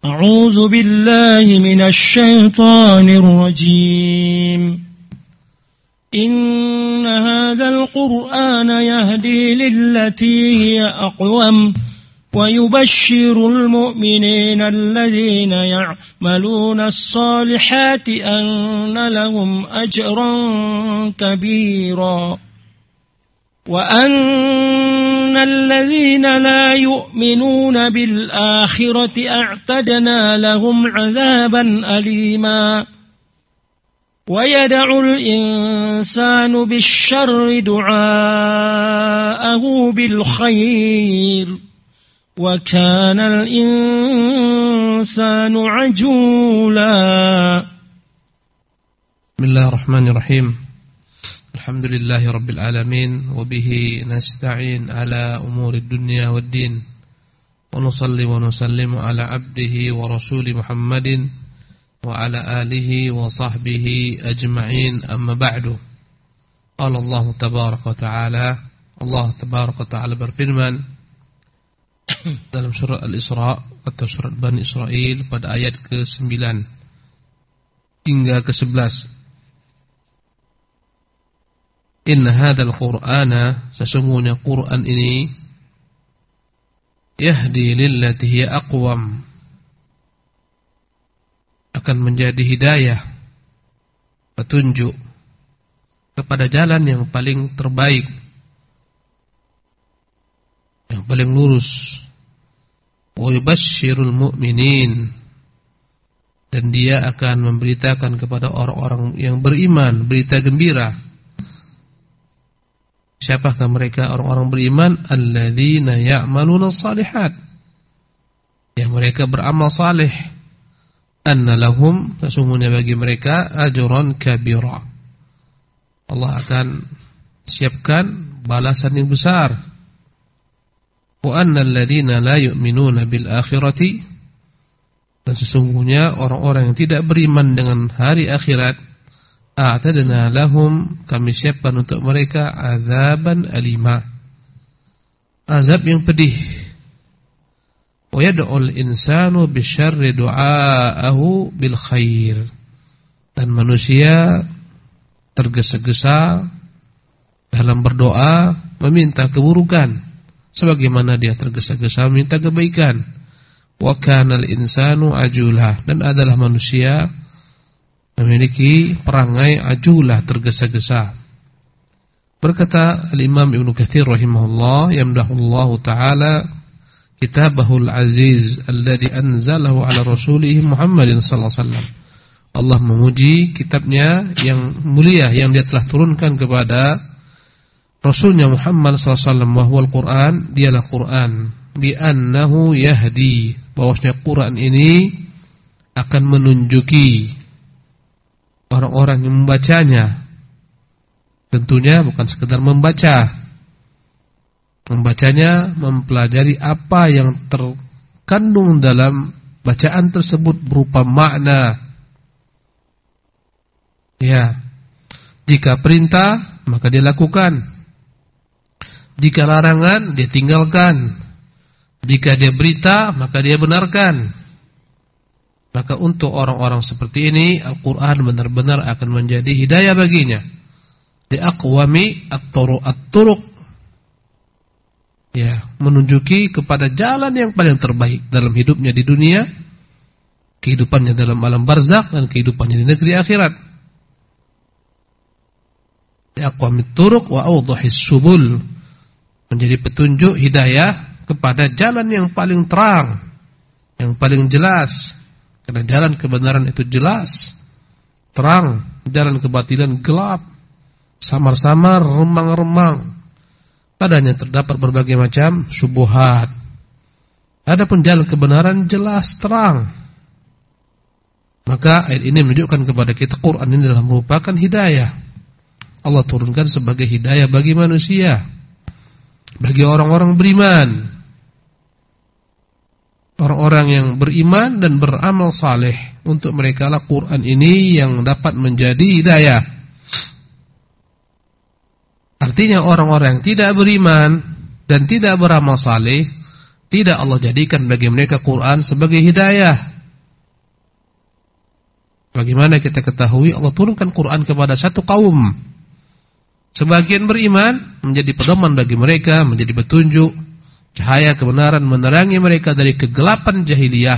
أعوذ بالله من الشيطان الرجيم إن هذا القرآن يهدي للتي هي أقوم ويبشر المؤمنين الذين يعملون الصالحات أن لهم أجرا كبيرا وأن الذين لا يؤمنون بالآخرة أعتدنا لهم عذابا أليما ويدعو الإنسان بالشر دعاءه بالخير وكان الإنسان عجولا. بسم الله الرحمن الرحيم. الحمد لله رب العالمين وبه نستعين على أمور الدنيا والدين ونصلي ونسلم على عبده ورسول محمد وعلى آله وصحبه أجمعين أما بعد. قال الله تبارك وتعالى berfirman dalam surah Al-Isra atau surah Bani Israil pada ayat ke-9 hingga ke-11. Inna hadzal Qur'ana, sesungguhnya Quran ini yahdi lillati hiya aqwam, akan menjadi hidayah, petunjuk kepada jalan yang paling terbaik, yang paling lurus. Wa yubashshirul mu'minin, dan dia akan memberitakan kepada orang-orang yang beriman berita gembira. Siapakah mereka orang-orang beriman? Alladzina ya'maluna shalihat, yang mereka beramal saleh. Anna lahum, sesungguhnya bagi mereka ajran kabira, Allah akan siapkan balasan yang besar. Wa annal ladzina la yu'minuna bil akhirati, dan sesungguhnya orang-orang yang tidak beriman dengan hari akhirat, a'tadna lahum, kami siapkan untuk mereka azaban alima, azab yang pedih. Wa yad'ul insanu bisyarri du'aahu bil khair, dan manusia tergesa-gesa dalam berdoa meminta keburukan sebagaimana dia tergesa-gesa meminta kebaikan. Wa kanal insanu ajula, dan adalah manusia memiliki perangai ajulah, tergesa-gesa. Berkata Al-Imam Ibnu Katsir rahimahullah, yamdahullahu ta'ala kitabahul aziz alladhi anzalahu ala rasulih Muhammadin sallallahu alaihi wasallam. Allah memuji kitabnya yang mulia yang dia telah turunkan kepada Rasulnya Muhammad sallallahu alaihi wasallam, wa huwal Qur'an, dialah Qur'an, bi annahu yahdi, bahwasanya Qur'an ini akan menunjuki orang-orang yang membacanya. Tentunya bukan sekedar membacanya, mempelajari apa yang terkandung dalam bacaan tersebut berupa makna. Ya, jika perintah maka dia lakukan, jika larangan dia tinggalkan, jika dia berita maka dia benarkan. Maka untuk orang-orang seperti ini Al-Quran benar-benar akan menjadi hidayah baginya. Di aqwami at-turuq, ya, menunjuki kepada jalan yang paling terbaik dalam hidupnya di dunia, kehidupannya dalam alam barzakh, dan kehidupannya di negeri akhirat. Di aqwami at-turuq wa awdahis subul, menjadi petunjuk hidayah kepada jalan yang paling terang, yang paling jelas. Karena jalan kebenaran itu jelas, terang, jalan kebatilan gelap, samar-samar, remang-remang. Padanya terdapat berbagai macam syubhat. Adapun jalan kebenaran jelas, terang. Maka ayat ini menunjukkan kepada kita Quran ini adalah merupakan hidayah. Allah turunkan sebagai hidayah bagi manusia, bagi orang-orang beriman, orang-orang yang beriman dan beramal saleh. Untuk mereka lah Quran ini yang dapat menjadi hidayah. Artinya orang-orang yang tidak beriman dan tidak beramal saleh, tidak Allah jadikan bagi mereka Quran sebagai hidayah. Bagaimana kita ketahui Allah turunkan Quran kepada satu kaum. Sebagian beriman menjadi pedoman bagi mereka, menjadi petunjuk, cahaya kebenaran menerangi mereka dari kegelapan jahiliyah,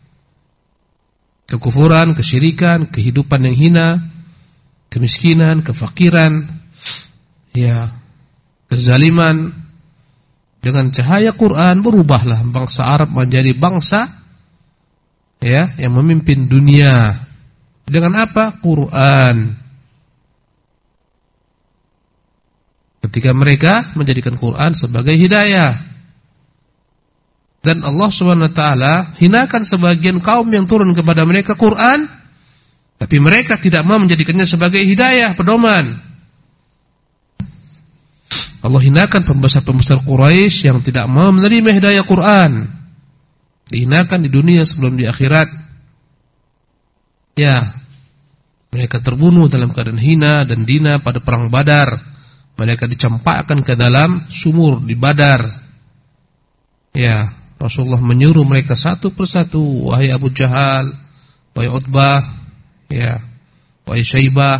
kekufuran, kesyirikan, kehidupan yang hina, kemiskinan, kefakiran, ya, kezaliman. Dengan cahaya Quran berubahlah bangsa Arab menjadi bangsa ya yang memimpin dunia. Dengan apa? Quran. Ketika mereka menjadikan Quran sebagai hidayah. Dan Allah SWT hinakan sebagian kaum yang turun kepada mereka Quran, tapi mereka tidak mau menjadikannya sebagai hidayah, pedoman. Allah hinakan pembesar-pembesar Quraisy yang tidak mau menerima hidayah Quran. Dihinakan di dunia sebelum di akhirat. Ya, mereka terbunuh dalam keadaan hina dan dina pada perang Badar. Mereka dicampakkan ke dalam sumur di Badar. Ya, Rasulullah menyuruh mereka satu persatu, wahai Abu Jahal, wahai Utbah, ya, wahai Syaibah,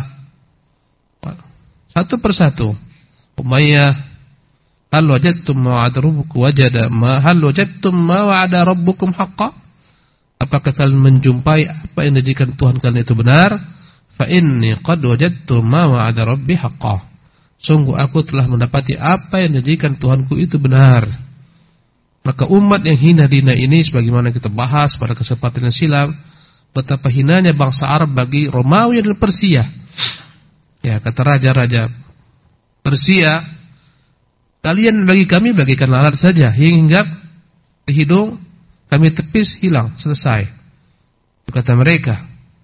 satu persatu. Umayyah, hal wajadtum ma wa'ada rabbukum ma wa'ada rabbukum haqqan? Apakah kalian menjumpai apa yang dijadikan Tuhan kalian itu benar? Fa inni qad wajadtu ma wa'ada rabbi haqqan. Sungguh aku telah mendapati apa yang dijadikan Tuhanku itu benar. Maka umat yang hina dina ini, sebagaimana kita bahas pada kesempatan yang silam, betapa hinanya bangsa Arab bagi Romawi dan Persia. Ya, kata raja-raja Persia, kalian bagi kami bagikan lalat saja, hinggap di hidung, kami tepis, hilang, selesai. Kata mereka,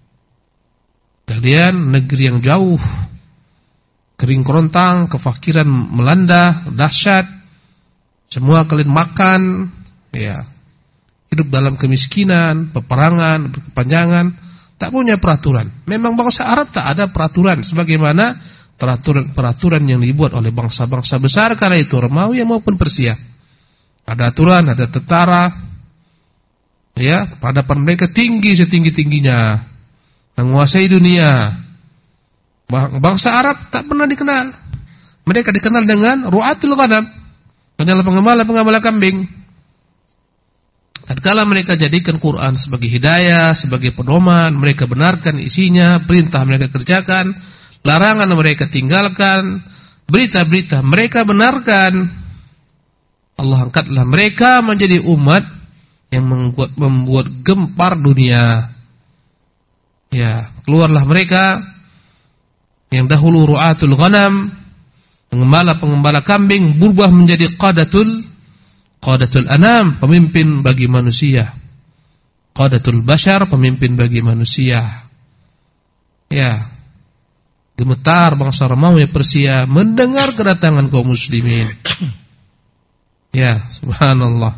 kalian negeri yang jauh, kering kerontang, kefakiran melanda, dahsyat, semua kalian makan, ya, hidup dalam kemiskinan, peperangan, berkepanjangan, tak punya peraturan. Memang bangsa Arab tak ada peraturan, sebagaimana peraturan yang dibuat oleh bangsa-bangsa besar kala itu, Romawi maupun Persia. Ada aturan, ada tentara, ya, peradaban mereka tinggi setinggi-tingginya, menguasai dunia. Bangsa Arab tak pernah dikenal. Mereka dikenal dengan ru'atul ghanam, pengembala kambing. Tatkala mereka jadikan Quran sebagai hidayah, sebagai pedoman, mereka benarkan isinya, perintah mereka kerjakan, larangan mereka tinggalkan, berita-berita mereka benarkan. Allah angkatlah mereka menjadi umat yang membuat gempar dunia. Ya, keluarlah mereka yang dahulu ru'atul ghanam, pengembala kambing, berubah menjadi qadatul anam, pemimpin bagi manusia. Qadatul bashar, pemimpin bagi manusia. Ya, gemetar bangsa Romawi Persia mendengar kedatangan kaum muslimin. Ya, subhanallah.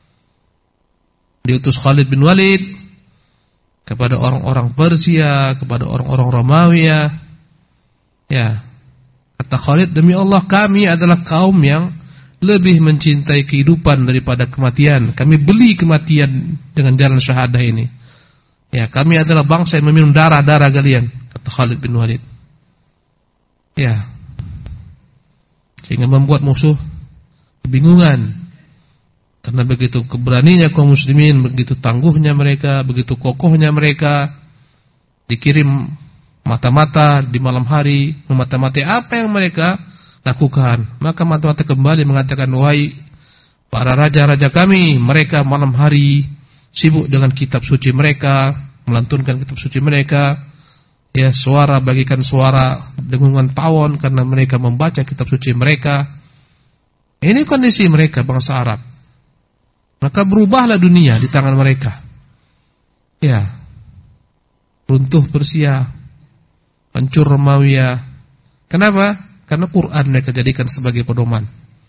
Diutus Khalid bin Walid kepada orang-orang Persia, kepada orang-orang Romawi. Ya, kata Khalid, demi Allah kami adalah kaum yang lebih mencintai kehidupan daripada kematian. Kami beli kematian dengan jalan syahadah ini. Ya, kami adalah bangsa yang meminum darah-darah kalian, kata Khalid bin Walid. Ya, sehingga membuat musuh kebingungan. Karena begitu keberaniannya kaum muslimin, begitu tangguhnya mereka, begitu kokohnya mereka, dikirim mata-mata di malam hari memata-matai apa yang mereka lakukan. Maka mata-mata kembali mengatakan, wahai para raja-raja kami, mereka malam hari sibuk dengan kitab suci mereka, melantunkan kitab suci mereka. Ya, suara bagikan suara dengungan tawon karena mereka membaca kitab suci mereka. Ini kondisi mereka bangsa Arab. Maka berubahlah dunia di tangan mereka. Ya, runtuh Persia, hancur Romawi. Kenapa? Karena Quran mereka jadikan sebagai pedoman.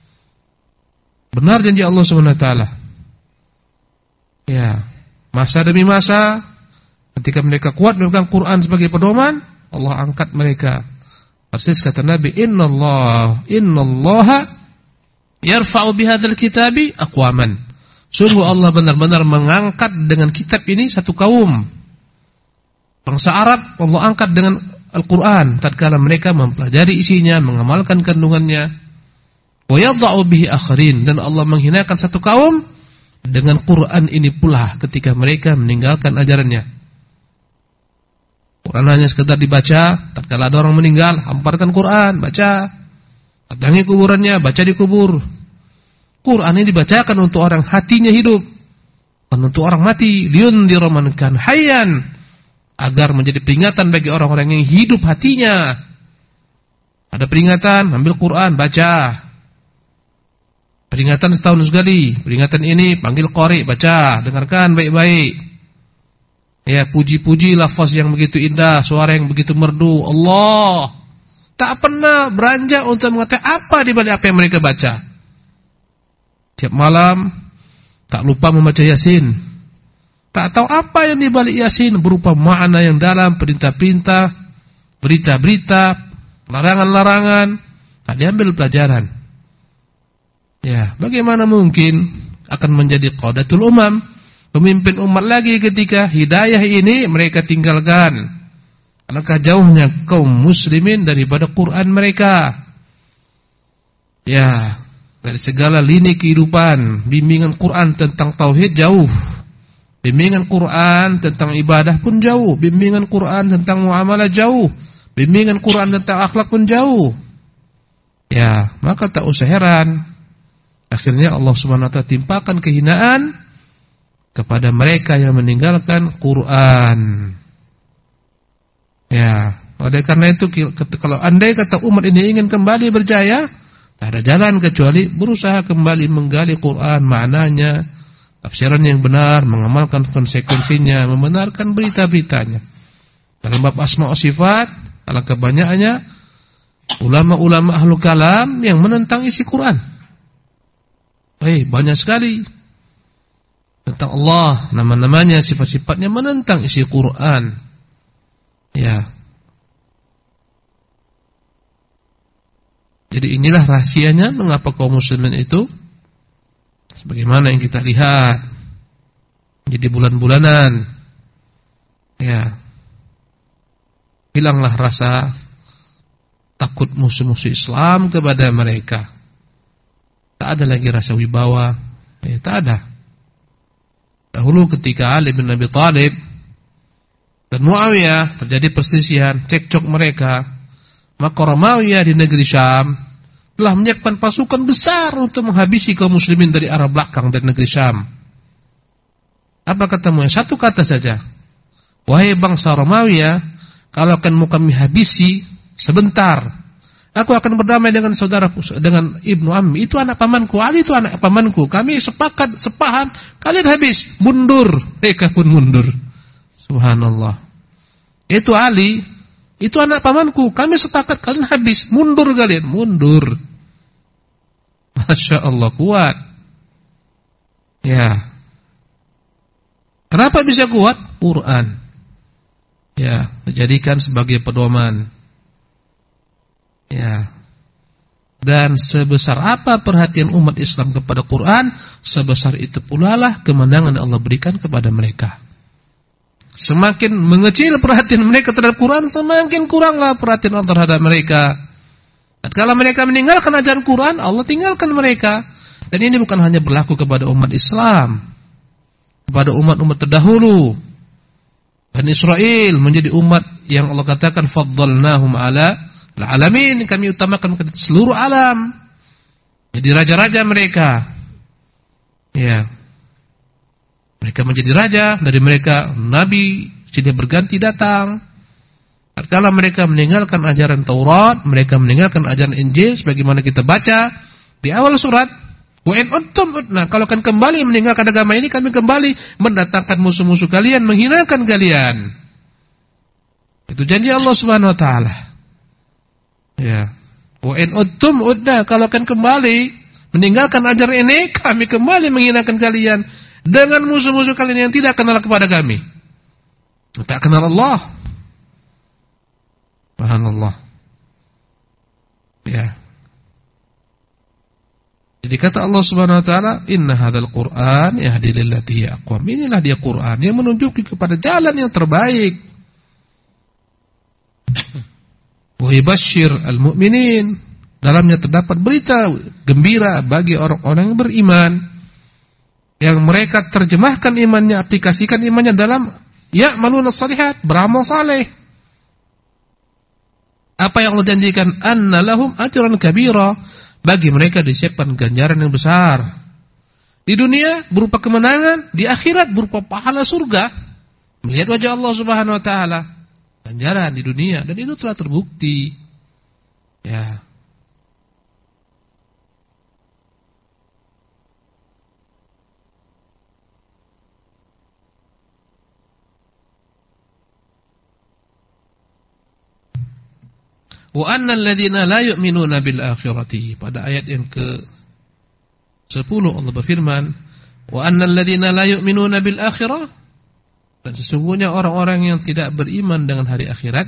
Benar janji Allah SWT. Ya, masa demi masa, ketika mereka kuat memegang Quran sebagai pedoman, Allah angkat mereka. Persis kata Nabi, Innallaha yarfa'u bihadzal kitabi aqwaman. Sungguh Allah benar-benar mengangkat dengan kitab ini satu kaum. Bangsa Arab Allah angkat dengan Al-Quran tatkala mereka mempelajari isinya, mengamalkan kandungannya. Wa yadha'u bihi akharin, dan Allah menghinakan satu kaum dengan Quran ini pula ketika mereka meninggalkan ajarannya. Quran hanya sekedar dibaca, tatkala ada orang meninggal, hamparkan Quran, baca. Datangi kuburannya, baca di kubur. Quran ini dibacakan untuk orang hatinya hidup, bukan untuk orang mati. Liyundhira man kana hayyan, agar menjadi peringatan bagi orang-orang yang hidup hatinya. Ada peringatan, ambil Quran, baca. Peringatan setahun sekali, peringatan ini panggil qari, baca, dengarkan baik-baik. Ya, puji-puji lafaz yang begitu indah, suara yang begitu merdu. Allah tak pernah beranjak untuk mengatakan apa di balik apa yang mereka baca. Tiap malam tak lupa membaca Yasin. Tak tahu apa yang di balik Yasin, berupa makna yang dalam, perintah-perintah, berita-berita, larangan-larangan, tak diambil pelajaran. Ya, bagaimana mungkin akan menjadi qadatul umam, pemimpin umat lagi ketika hidayah ini mereka tinggalkan? Alangkah jauhnya kaum muslimin daripada Quran mereka. Ya, dari segala lini kehidupan, bimbingan Quran tentang tauhid jauh. Bimbingan Quran tentang ibadah pun jauh. Bimbingan Quran tentang muamalah jauh. Bimbingan Quran tentang akhlak pun jauh. Ya, maka tak usah heran akhirnya Allah Subhanahu wa taala timpakan kehinaan kepada mereka yang meninggalkan Quran. Ya, oleh karena itu kalau andai kata umat ini ingin kembali berjaya, tak ada jalan kecuali berusaha kembali menggali Quran, maknanya, tafsiran yang benar, mengamalkan konsekuensinya, membenarkan berita-beritanya. Dalam bab asma wa sifat, alangkah banyaknya ulama-ulama ahlu kalam yang menentang isi Quran. Banyak sekali tentang Allah, nama-namanya, sifat-sifatnya, menentang isi Quran. Ya. Jadi inilah rahasianya mengapa kaum muslimin itu sebagaimana yang kita lihat jadi bulan-bulanan, ya, hilanglah rasa takut musuh-musuh Islam kepada mereka. Tak ada lagi rasa wibawa, ya, tak ada. Dahulu ketika Ali bin Abi Thalib dan Muawiyah terjadi perselisihan, cekcok mereka, maka Muawiyah di negeri Syam telah menyiapkan pasukan besar untuk menghabisi kaum muslimin dari arah belakang dari negeri Syam. Apa katamu? Satu kata saja. Wahai bangsa Romawiya, kalau akan mau kami habisi sebentar, aku akan berdamai dengan saudaraku, dengan Ibnu Ammi. Itu anak pamanku, Ali itu anak pamanku. Kami sepakat, sepaham, kalian habis, mundur. Mereka pun mundur. Subhanallah. Itu Ali, itu anak pamanku. Kami sepakat, kalian habis, mundur kalian, mundur. Masya Allah, kuat. Ya. Kenapa bisa kuat? Quran. Ya, dijadikan sebagai pedoman. Ya. Dan sebesar apa perhatian umat Islam kepada Quran, sebesar itu pula lah kemenangan Allah berikan kepada mereka. Semakin mengecil perhatian mereka terhadap Quran, semakin kuranglah perhatian Allah terhadap mereka. Dan kalau mereka meninggalkan ajaran Quran, Allah tinggalkan mereka. Dan ini bukan hanya berlaku kepada umat Islam, kepada umat-umat terdahulu. Bani Israel menjadi umat yang Allah katakan faddalnahum ala alamin, kami utamakan ke seluruh alam. Jadi raja-raja mereka. Ya. Mereka menjadi raja, dari mereka nabi silih berganti datang. Tatkala mereka meninggalkan ajaran Taurat, mereka meninggalkan ajaran Injil sebagaimana kita baca di awal surat, wa in uttum, nah kalau akan kembali meninggalkan agama ini, kami kembali mendatangkan musuh-musuh kalian, menghinakan kalian. Itu janji Allah Subhanahu wa taala. Ya. Wa in uttum udna, kalau akan kembali meninggalkan ajaran ini, kami kembali menghinakan kalian dengan musuh-musuh kalian yang tidak kenal kepada kami. Tak kenal Allah. Subhanallah. Ya. Jadi kata Allah Subhanahu wa taala, "Inna hadzal Qur'an yahdi lillati hiya aqwam." Inilah dia Quran yang menunjuki kepada jalan yang terbaik. Wa yubasyshir al-mu'minin, dalamnya terdapat berita gembira bagi orang-orang yang beriman, yang mereka terjemahkan imannya, aplikasikan imannya dalam ya'maluna shalihat, beramal saleh. Apa yang Allah janjikan? Anna lahum ajran kabira, bagi mereka disiapkan ganjaran yang besar. Di dunia berupa kemenangan, di akhirat berupa pahala surga, melihat wajah Allah Subhanahu wa taala. Ganjaran di dunia, dan itu telah terbukti. Ya. Wa annal ladzina la yu'minuna bil akhirati, pada ayat yang ke-10 Allah berfirman, wa annal ladzina la yu'minuna bil akhirah, dan sesungguhnya orang-orang yang tidak beriman dengan hari akhirat,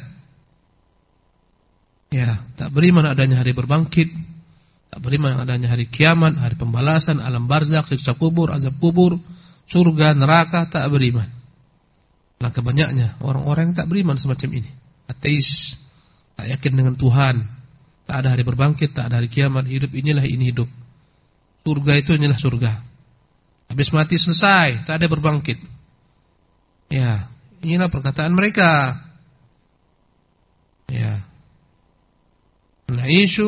ya, tak beriman adanya hari berbangkit, tak beriman adanya hari kiamat, hari pembalasan, alam barzakh, siksa kubur, azab kubur, surga, neraka, tak beriman. Maka banyaknya orang-orang yang tak beriman semacam ini, ateis, tak yakin dengan Tuhan, tak ada hari berbangkit, tak ada hari kiamat, hidup inilah ini hidup, surga itu inilah surga, habis mati selesai, tak ada berbangkit. Ya, inilah perkataan mereka. Ya. Nah, isu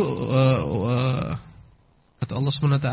kata Allah SWT,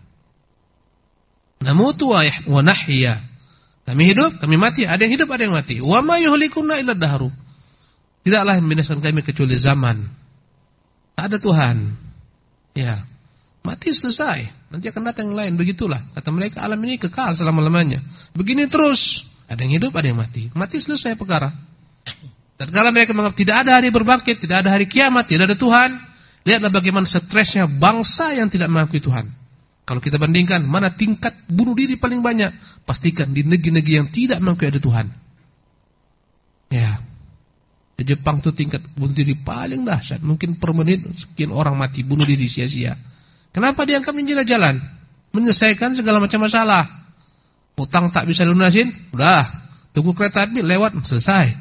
namutu wa nahya, kami hidup, kami mati, ada yang hidup, ada yang mati. Wa ma yuhlikunna illa dahru, tidaklah membinasakan kami kecuali zaman. Tak ada Tuhan. Ya, mati selesai, nanti akan datang yang lain. Begitulah kata mereka, alam ini kekal selama-lamanya. Begini terus, ada yang hidup, ada yang mati. Mati selesai perkara. Dan kalau mereka menganggap tidak ada hari berbangkit, tidak ada hari kiamat, tidak ada Tuhan, lihatlah bagaimana stresnya bangsa yang tidak mengakui Tuhan. Kalau kita bandingkan mana tingkat bunuh diri paling banyak, pastikan di negeri-negeri yang tidak mengakui ada Tuhan. Ya. Di Jepang tuh tingkat bunuh diri paling dahsyat. Mungkin per menit sekian orang mati bunuh diri sia-sia. Kenapa dianggap menjadi jalan? Menyelesaikan segala macam masalah. Utang tak bisa lunasin, udah tunggu kereta api lewat, selesai.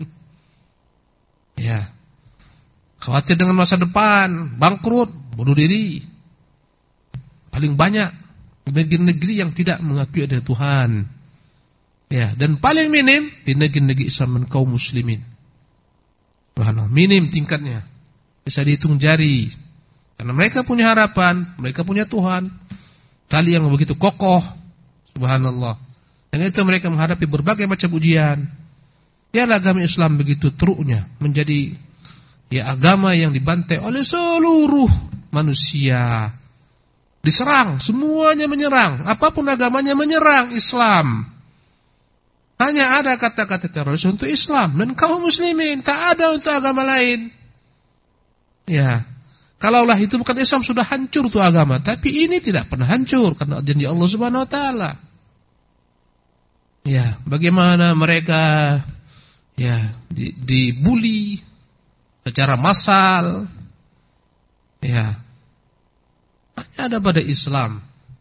Ya. Khawatir dengan masa depan, bangkrut, bunuh diri. Paling banyak di negeri-negeri yang tidak mengakui ada Tuhan. Ya, dan paling minim di negeri-negeri Islam dan kaum muslimin. Minim tingkatnya, bisa dihitung jari. Karena mereka punya harapan, mereka punya Tuhan, tali yang begitu kokoh, subhanallah. Dan itu mereka menghadapi berbagai macam ujian. Yalah agama Islam begitu teruknya menjadi ya agama yang dibantai oleh seluruh manusia. Diserang, semuanya menyerang, apapun agamanya menyerang Islam. Hanya ada kata-kata teroris untuk Islam dan kaum muslimin, tak ada untuk agama lain. Ya, kalaulah itu bukan Islam sudah hancur tuh agama, tapi ini tidak pernah hancur karena janji Allah Subhanahu wa taala. Ya, bagaimana mereka ya dibully secara massal. Ya. Hanya ada pada Islam.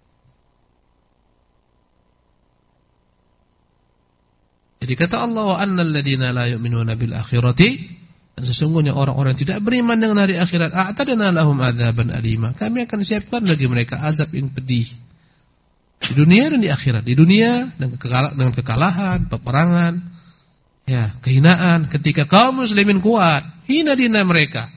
Jadi kata Allah, wa annal ladzina la yu'minuna bil akhirati, dan sesungguhnya orang-orang yang tidak beriman dengan hari akhirat, a'tadna lahum adzaban alima, kami akan siapkan bagi mereka azab yang pedih di dunia dan di akhirat. Di dunia dengan kekalahan, peperangan, ya, kehinaan ketika kaum muslimin kuat, hina dina mereka.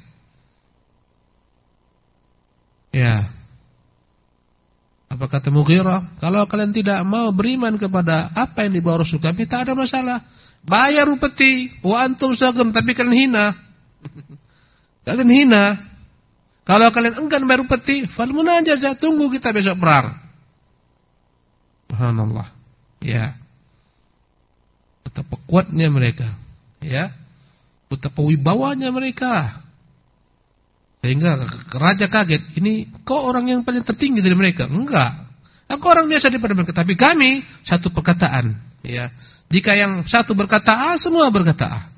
Ya. Apa kata Mughirah? Kalau kalian tidak mau beriman kepada apa yang dibawa Rasul kami, tak ada masalah. Bayar upeti, wa antum sagam, tapi kalian hina. Kalian hina. Kalau kalian enggan bayar upeti, fal munajazah, tunggu kita besok perang. Subhanallah. Ya. Betapa kuatnya mereka. Ya. Betapa wibawanya mereka. Sehingga raja kaget, ini kok orang yang paling tertinggi dari mereka? Enggak, aku orang biasa daripada mereka, tapi kami satu perkataan. Ya, jika yang satu berkata A, semua berkata A.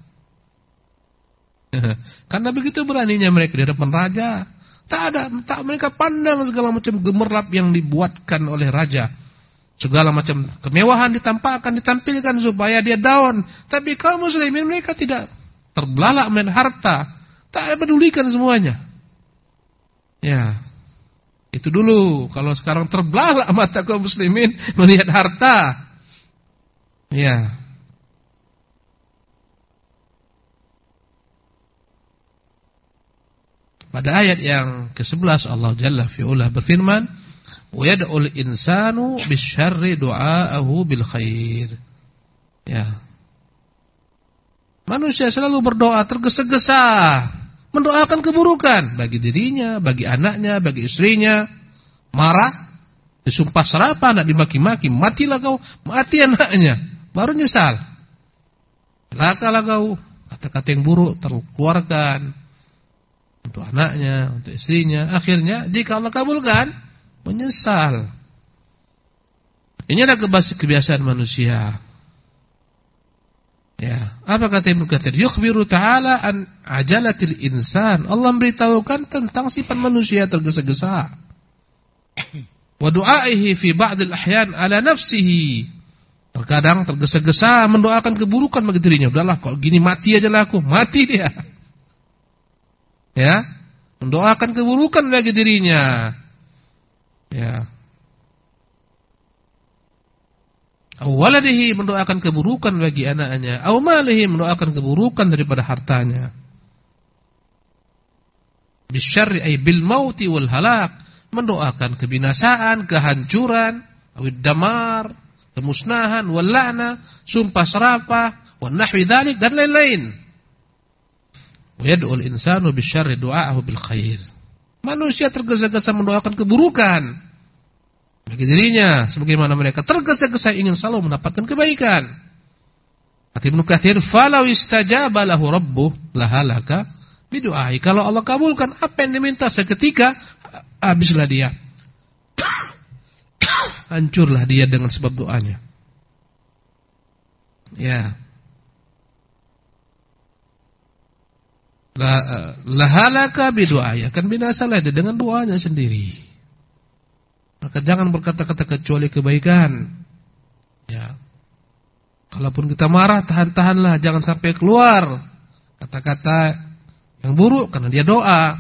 Karena begitu beraninya mereka di hadapan raja. Tak mereka pandang segala macam gemerlap yang dibuatkan oleh raja. Segala macam kemewahan ditampilkan supaya dia down. Tapi kaum muslimin mereka tidak terbelalak main harta, tak pedulikan semuanya. Ya, itu dulu. Kalau sekarang terbelalak mata kaum muslimin melihat harta. Ya. Pada ayat yang ke-11 Allah Jalla fi'ula berfirman, "Wa yad'ul insanu bisyarri du'aahu bil khair." Ya. Manusia selalu berdoa tergesa-gesa mendoakan keburukan bagi dirinya, bagi anaknya, bagi istrinya. Marah, disumpah serapah, anak dimaki-maki, matilah kau, mati anaknya, baru nyesal. Celakalah kau, kata-kata yang buruk terkeluarkan untuk anaknya, untuk istrinya. Akhirnya jika Allah kabulkan, menyesal. Ini adalah kebiasaan manusia. Ya, apa kata Ibnu Katsir? Yukhbiru ta'ala an ajalatil insan. Allah memberitahukan tentang sifat manusia tergesa-gesa. Wa du'aihi fi ba'dil ahyan ala nafsihi. Terkadang tergesa-gesa mendoakan keburukan bagi dirinya. Udahlah, kalau gini mati aja lah aku, mati dia. Ya, mendoakan keburukan bagi dirinya. Ya. Awaladihi mendoakan keburukan bagi anaknya, aw malihi mendoakan keburukan daripada hartanya. Bisyarri ay bil mauti wal halak, mendoakan kebinasaan, kehancuran, awid damar, kemusnahan, wal la'na, sumpah serapah, wan nahwi dzalik dan lain-lain. Wa yad'ul insanu bisyarri du'aahu bil khair. Manusia tergesa-gesa mendoakan keburukan bagi dirinya, sebagaimana mereka tergesa-gesa ingin selalu mendapatkan kebaikan. Kata Ibnu Katsir, "Falau istajaba lahu rabbuh lahalaka bidu'ai." Kalau Allah kabulkan apa yang diminta seketika, habislah dia. Hancurlah dia dengan sebab doanya. Ya. Lahalaka bidu'ai, akan binasalah dia dengan doanya sendiri. Maka jangan berkata-kata kecuali kebaikan. Ya. Kalaupun kita marah, tahan-tahanlah, jangan sampai keluar kata-kata yang buruk karena dia doa.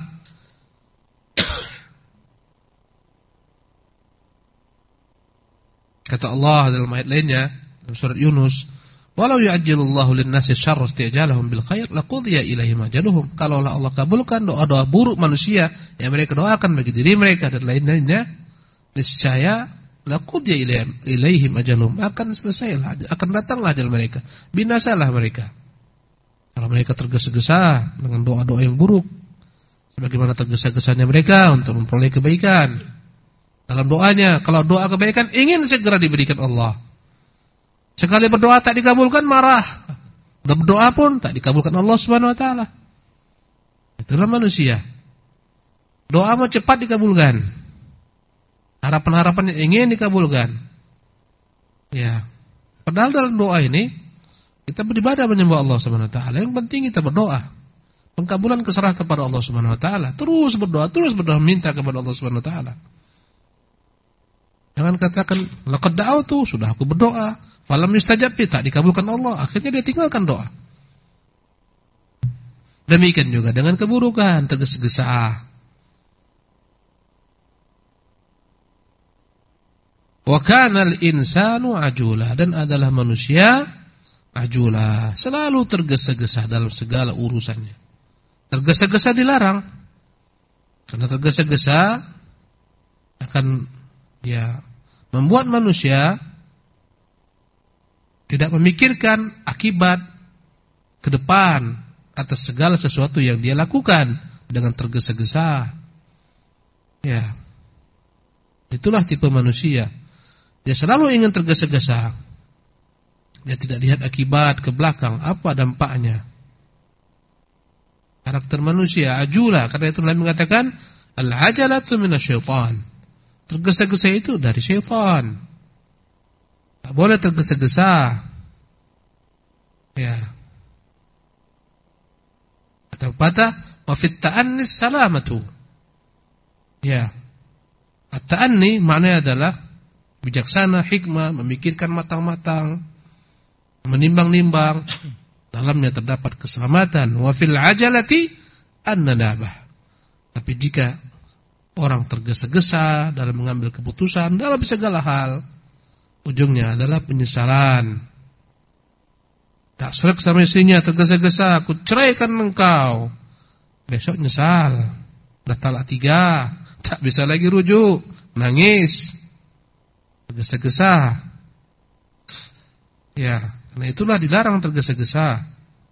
Kata Allah dalam ayat lainnya dalam surat Yunus, "Walau yu'ajjilullahu lin-nasi syarra isti'jalahum bil khair laqudiya ilaihim ajaluhum." Kalau Allah kabulkan doa-doa buruk manusia yang mereka doakan bagi diri mereka dan lain-lainnya, niscaya laqudiya ilaihim ajalum, akan selesailah, akan datanglah ajal mereka, binasalah mereka. Kalau mereka tergesa-gesa dengan doa-doa yang buruk, sebagaimana tergesa-gesanya mereka untuk memperoleh kebaikan dalam doanya. Kalau doa kebaikan ingin segera diberikan Allah, sekali berdoa tak dikabulkan marah, udah berdoa pun tak dikabulkan Allah Subhanahu wa taala. Itulah manusia. Doa mau cepat dikabulkan, harapan-harapan yang ingin dikabulkan. Ya. Padahal dalam doa ini kita beribadah menyembah Allah Subhanahu wa taala. Yang penting kita berdoa. Pengkabulan keserah kepada Allah Subhanahu wa taala. Terus berdoa minta kepada Allah Subhanahu wa taala. Jangan katakan laqad da'awtu, sudah aku berdoa, falam yustajab, tak dikabulkan Allah, akhirnya dia tinggalkan doa. Demikian juga dengan keburukan, tergesa-gesa. Wa kanal insanu ajula, dan adalah manusia ajula, selalu tergesa-gesa dalam segala urusannya. Tergesa-gesa dilarang, karena tergesa-gesa akan membuat manusia tidak memikirkan akibat ke depan atas segala sesuatu yang dia lakukan dengan tergesa-gesa. Ya, itulah tipe manusia. Dia selalu ingin tergesa-gesa. Dia tidak lihat akibat ke belakang, apa dampaknya. Karakter manusia ajula, karena itu Nabi mengatakan al-ajalatu minasyaitan. Tergesa-gesa itu dari syaitan. Tak boleh tergesa-gesa. Ya. Kata pepatah, wa fit ta'annis salamatu. Ya. At-ta'anni maknanya adalah bijaksana, hikmah, memikirkan matang-matang, menimbang-nimbang, dalamnya terdapat keselamatan. Wa fil ajalati an-nadabah. Tapi jika orang tergesa-gesa dalam mengambil keputusan dalam segala hal, ujungnya adalah penyesalan. Tak serak sama istrinya, tergesa-gesa, aku ceraikan engkau. Besok nyesal. Dah talak 3, tak bisa lagi rujuk, nangis, tergesa-gesa. Ya, karena itulah dilarang tergesa-gesa.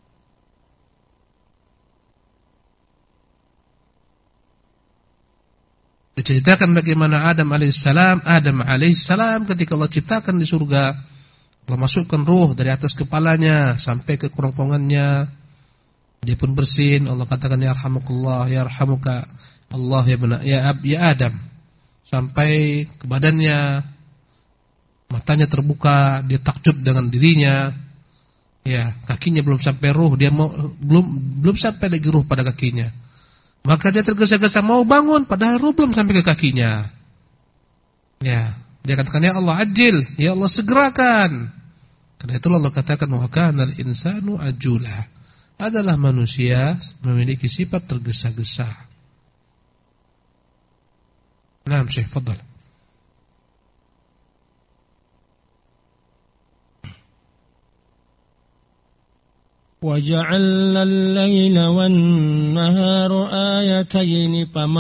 Diceritakan bagaimana Adam alaihissalam ketika Allah ciptakan di surga, Allah masukkan ruh dari atas kepalanya sampai ke kerongkongannya. Dia pun bersin. Allah katakan ya yarhamukallah, ya yarhamuka Allah ya Adam. Sampai ke badannya, matanya terbuka, dia takjub dengan dirinya. Ya, kakinya belum sampai ruh, dia belum sampai lagi ruh pada kakinya. Maka dia tergesa-gesa mau bangun padahal ruh belum sampai ke kakinya. Ya, dia katakan ya Allah ajil, ya Allah segerakan. Karena itulah Allah katakan wa kanal insanu ajula. Adalah manusia memiliki sifat tergesa-gesa. Naam Syekh, fadhal. وجعلنا الليل والنهار آيتين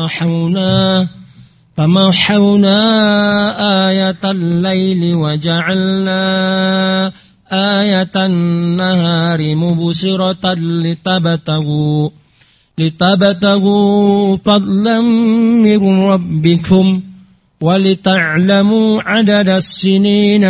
فمحونا آية الليل وجعلنا آية النهار مبصرة لتبتغوا فضلا من ربكم ولتعلموا عدد السنين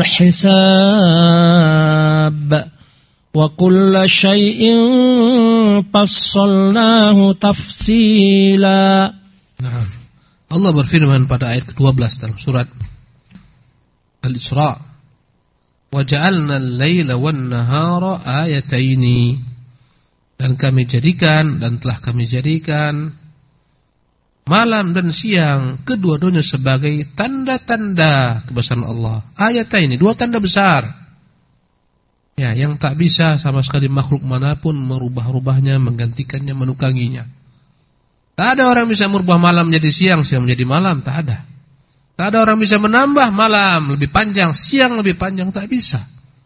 والحساب وَكُلَّ شَيْءٍ فَصَّلْنَاهُ تَفْصِيلًا. Nah, Allah berfirman pada ayat ke-12 dalam surat Al-Isra, وَجَعَلْنَا اللَّيْلَ وَالنَّهَارَ آيَتَيْنِ. Dan kami jadikan dan telah kami jadikan malam dan siang kedua-duanya sebagai tanda-tanda kebesaran Allah. Ayataini, 2 tanda besar. Ya, yang tak bisa sama sekali makhluk manapun merubah-rubahnya, menggantikannya, menukanginya. Tak ada orang bisa merubah malam menjadi siang, siang menjadi malam, tak ada. Tak ada orang bisa menambah malam lebih panjang, siang lebih panjang, tak bisa.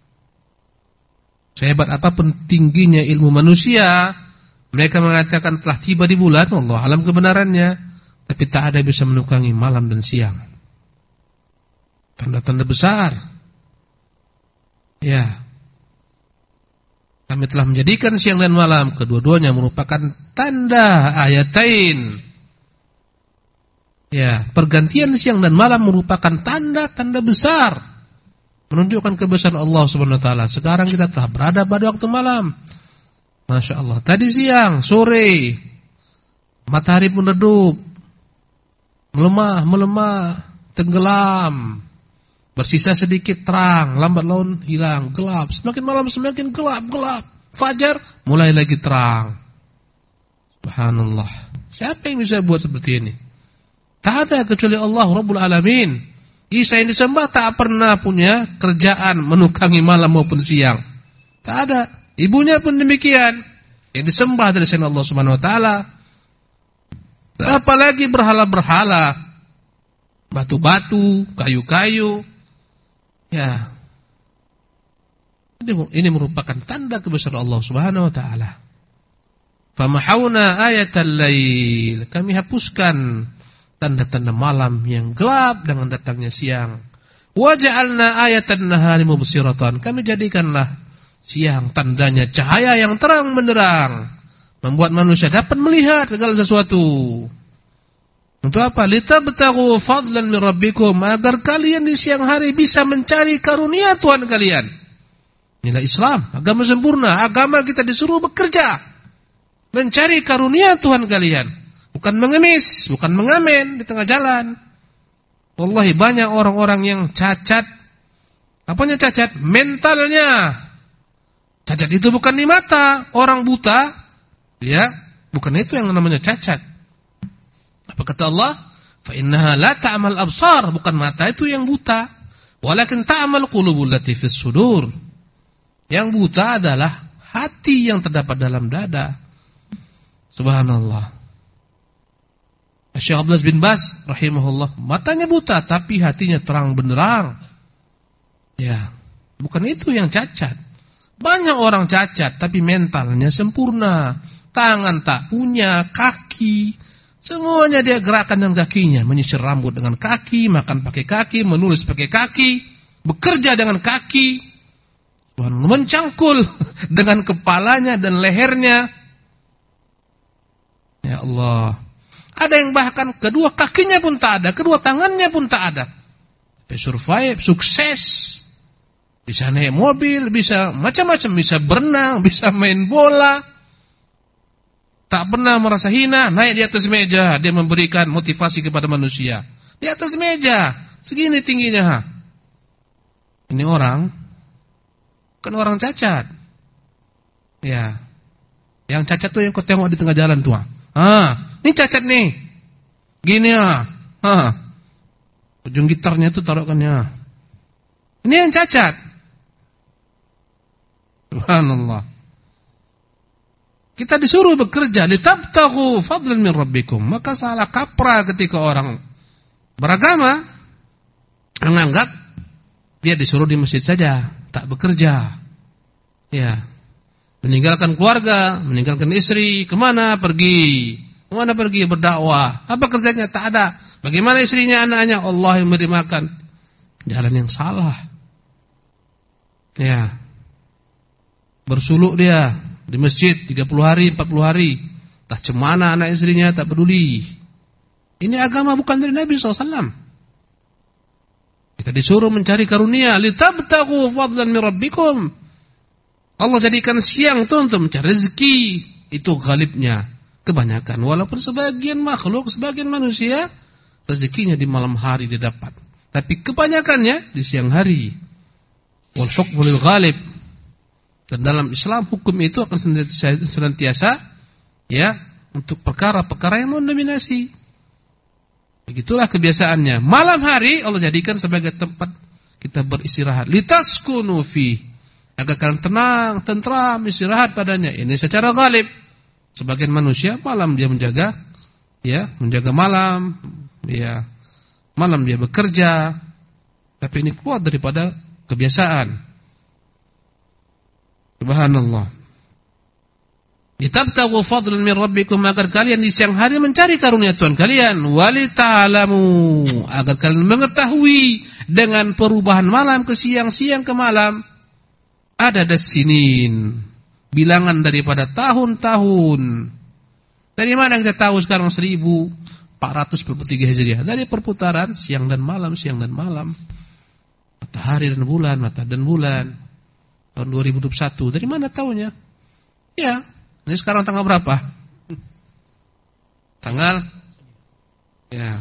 Sehebat apapun tingginya ilmu manusia, mereka mengatakan telah tiba di bulan, Allah alam kebenarannya, tapi tak ada yang bisa menukangi malam dan siang. Tanda-tanda besar. Ya. Kami telah menjadikan siang dan malam kedua-duanya merupakan tanda ayatain. Ya, pergantian siang dan malam merupakan tanda-tanda besar menunjukkan kebesaran Allah Subhanahu wa taala. Sekarang kita telah berada pada waktu malam. Masya Allah. Tadi siang, sore, matahari pun redup, melemah, tenggelam. Bersisa sedikit terang, lambat laun hilang, gelap. Semakin malam semakin gelap. Fajar mulai lagi terang. Subhanallah. Siapa yang bisa buat seperti ini? Tak ada kecuali Allah Rabbul Alamin. Isa yang disembah tak pernah punya kerjaan menukangi malam maupun siang. Tak ada. Ibunya pun demikian. Yang disembah dari selain Allah Subhanahu wa taala. Apalagi berhala-berhala, batu-batu, kayu-kayu. Ya, ini merupakan tanda kebesaran Allah Subhanahu wa taala. Famahawna ayatal lail, kami hapuskan tanda-tanda malam yang gelap dengan datangnya siang. Wa ja'alna ayatan nahari mubsiratan, kami jadikanlah siang tandanya cahaya yang terang benderang, membuat manusia dapat melihat segala sesuatu. Untuk apa? Litabtaghu fadlan min rabbikum, agar kalian di siang hari bisa mencari karunia Tuhan kalian. Inilah Islam, agama sempurna, agama kita disuruh bekerja, mencari karunia Tuhan kalian, bukan mengemis, bukan mengamen di tengah jalan. Wallahi banyak orang-orang yang cacat. Apanya cacat? Mentalnya. Cacat itu bukan di mata, orang buta, ya, bukan itu yang namanya cacat. Apa kata Allah? Fa innaha la ta'mal absar, bukan mata itu yang buta, walakin ta'mal qulubul lati fis sudur. Yang buta adalah hati yang terdapat dalam dada. Subhanallah. Syekh Abdullah bin Baz rahimahullah, matanya buta tapi hatinya terang benderang. Ya, bukan itu yang cacat. Banyak orang cacat tapi mentalnya sempurna. Tangan tak punya, kaki, semuanya dia gerakan dengan kakinya, menyisir rambut dengan kaki, makan pakai kaki, menulis pakai kaki, bekerja dengan kaki, mencangkul dengan kepalanya dan lehernya. Ya Allah. Ada yang bahkan kedua kakinya pun tak ada, kedua tangannya pun tak ada. Tapi survive, sukses. Bisa naik mobil, bisa macam-macam, bisa berenang, bisa main bola. Tak pernah merasa hina, naik di atas meja, dia memberikan motivasi kepada manusia. Di atas meja, segini tingginya. Ini orang, kan orang cacat. Ya, yang cacat tuh yang kau tengok di tengah jalan tuh. Ini cacat nih. Gini ujung gitarnya tuh taruhkannya. Ini yang cacat. Subhanallah. Kita disuruh bekerja, litabtaghu fadlan min rabbikum. Maka salah kaprah ketika orang beragama menganggap dia disuruh di masjid saja, tak bekerja. Ya. Meninggalkan keluarga, meninggalkan istri, kemana pergi? Kemana pergi berdakwah? Apa kerjanya? Tak ada. Bagaimana istrinya, anaknya? Allah yang memberi makan. Jalan yang salah. Ya. Bersuluk dia di masjid 30 hari, 40 hari. Tak cemana anak istrinya, tak peduli. Ini agama bukan dari Nabi SAW. Kita disuruh mencari karunia, litabtaghu fadlan min rabbikum. Allah jadikan siang itu untuk mencari rezeki. Itu ghalibnya kebanyakan. Walaupun sebagian makhluk, sebagian manusia rezekinya di malam hari dia dapat. Tapi kebanyakannya di siang hari. Wal hukmu lil ghalib. Dan dalam Islam hukum itu akan senantiasa ya untuk perkara-perkara yang mendominasi. Begitulah kebiasaannya. Malam hari Allah jadikan sebagai tempat kita beristirahat. Litaskunu fi. Agar kalian tenang, tentram, istirahat padanya. Ini secara ghalib. Sebagian manusia malam dia menjaga, ya, menjaga malam, ya, malam dia bekerja. Tapi ini keluar daripada kebiasaan. Subhanallah. Litabtaghu fadlan min rabbikum, agar kalian di siang hari mencari karunia Tuhan kalian. Walita'lamu, agar kalian mengetahui dengan perubahan malam ke siang, siang ke malam. Ada sinin, bilangan daripada tahun-tahun. Dari mana kita tahu sekarang 1443 Hijriah? Dari perputaran siang dan malam, siang dan malam. Matahari dan bulan, matahari dan bulan. Tahun 2021. Dari mana tahunya? Ya, ini sekarang tanggal berapa? Tanggal ya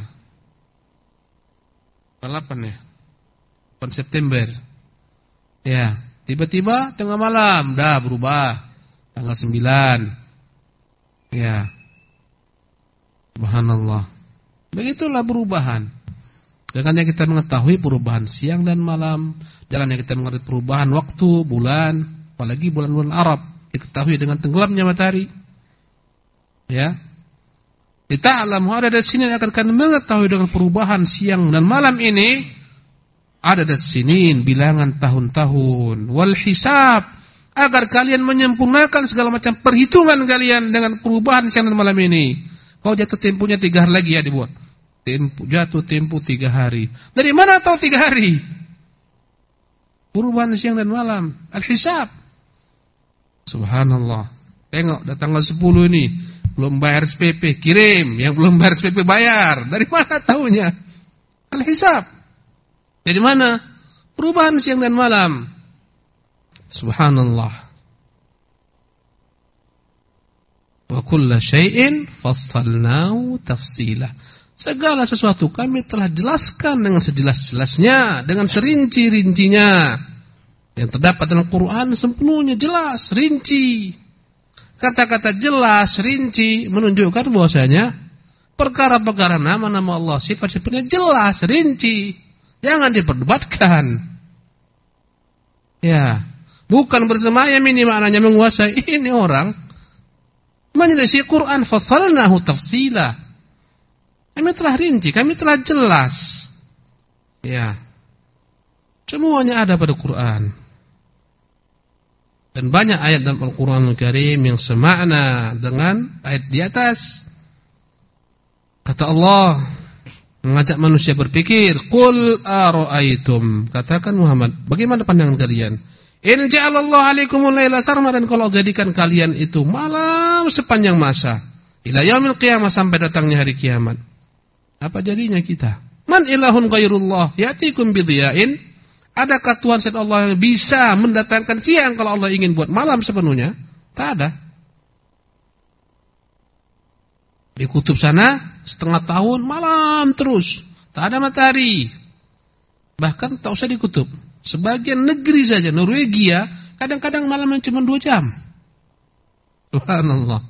8 ya. 8 September. Ya. Tiba-tiba tengah malam dah berubah tanggal 9. Ya. Subhanallah. Begitulah perubahan. Jangannya kita mengetahui perubahan siang dan malam, jangannya kita mengetahui perubahan waktu, bulan, apalagi bulan-bulan Arab diketahui dengan tenggelamnya matahari. Ya. Lita'lamu, ada di sini akan kalian mengetahui dengan perubahan siang dan malam ini. Ada sinin, bilangan tahun-tahun. Wal hisab, agar kalian menyempurnakan segala macam perhitungan kalian dengan perubahan siang dan malam ini. Kau jatuh temponya 3 hari lagi ya dibuat. Jatuh tempo 3 hari. Dari mana tahu 3 hari? Perubahan siang dan malam. Al-hisab. Subhanallah. Tengok, dah tanggal 10 ini. Belum bayar SPP, kirim. Yang belum bayar SPP bayar. Dari mana tahunya? Al-hisab. Dari mana? Perubahan siang dan malam. Subhanallah. Wa kulla syai'in fassalnahu tafsila. Segala sesuatu kami telah jelaskan dengan sejelas-jelasnya, dengan serinci-rincinya. Yang terdapat dalam Quran sepenuhnya jelas, rinci. Kata-kata jelas, rinci menunjukkan bahwasanya perkara-perkara nama-nama Allah, sifat-sifatnya jelas, rinci. Jangan diperdebatkan. Ya, Bukan bersemayam ini maknanya menguasai. Ini orang menyelisih Quran, fassalnahu tafsila. Kami telah rinci, kami telah jelas. Ya. Semuanya ada pada Quran. Dan banyak ayat dalam Al-Quranul Karim yang semakna dengan ayat di atas. Kata Allah mengajak manusia berpikir, qul ara'aitum, katakan Muhammad, bagaimana pandangan kalian? In ja'alallahu 'alaikumul laila sarmadan, kalau jadikan kalian itu malam sepanjang masa, ila yaumil qiyamah, sampai datangnya hari kiamat. Apa jadinya kita? Man ilahun ghairullah ya'tikum bidhiyain? Adakah Tuhan selain Allah yang bisa mendatangkan siang kalau Allah ingin buat malam sepenuhnya? Tak ada. Di kutub sana setengah tahun malam terus, tak ada matahari. Bahkan tak usah di kutub, sebagian negeri saja, Norwegia, kadang-kadang malamnya cuma 2 jam. Subhanallah.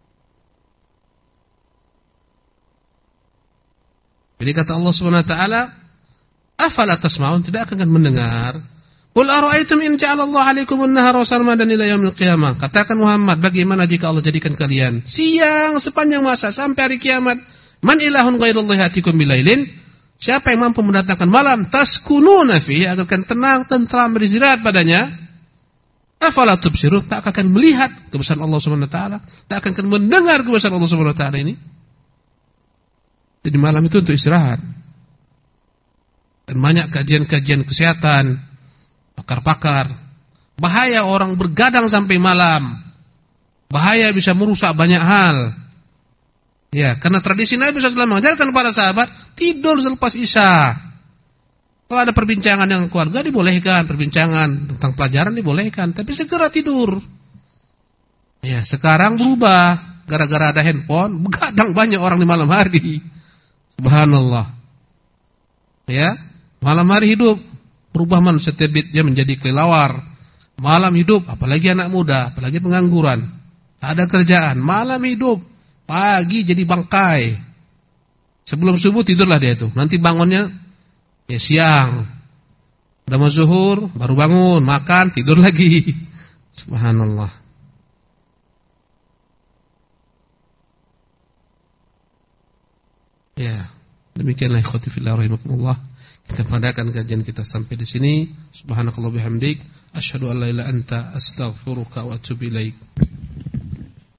Jadi kata Allah Subhanahu wa taala, afala tasma'un, tidak akan mendengar? Qul ara'aytum in ja'alallahu 'alaikumun nahara sarmadan ila yaumil qiyamah. Katakan Muhammad, bagaimana jika Allah jadikan kalian siang sepanjang masa sampai hari kiamat? Man ilahun ghairullahi ya'tikum bilailin? Siapa yang mampu mendatangkan malam taskununa fihi, agar kalian tenang, tentram, beristirahat padanya? Afala tubsirun, tak akan melihat kebesaran Allah Subhanahu wa taala, tak akan mendengar kebesaran Allah Subhanahu wa taala ini. Jadi malam itu untuk istirahat. Dan banyak kajian-kajian kesehatan, pakar-pakar. Bahaya orang bergadang sampai malam. Bahaya, bisa merusak banyak hal. Ya, karena tradisi Nabi SAW mengajarkan para sahabat tidur selepas Isya. Kalau ada perbincangan yang keluarga dibolehkan, perbincangan tentang pelajaran dibolehkan, tapi segera tidur. Ya, sekarang berubah gara-gara ada handphone, begadang banyak orang di malam hari. Subhanallah. Ya, malam hari hidup, berubah manusia terbitnya menjadi kelelawar. Malam hidup, apalagi anak muda, apalagi pengangguran, tak ada kerjaan, malam hidup, pagi jadi bangkai. Sebelum subuh tidurlah dia itu, nanti bangunnya ya siang. Udah mau zuhur, baru bangun, makan, tidur lagi. Subhanallah. Ya, demikianlah ikhwati fillah rahimakumullah. Kita padakan kajian kita sampai di sini. Subhanakallah bihamdik, asyhadu an la ilaha illa anta, astaghfiruka wa atubu ilaik.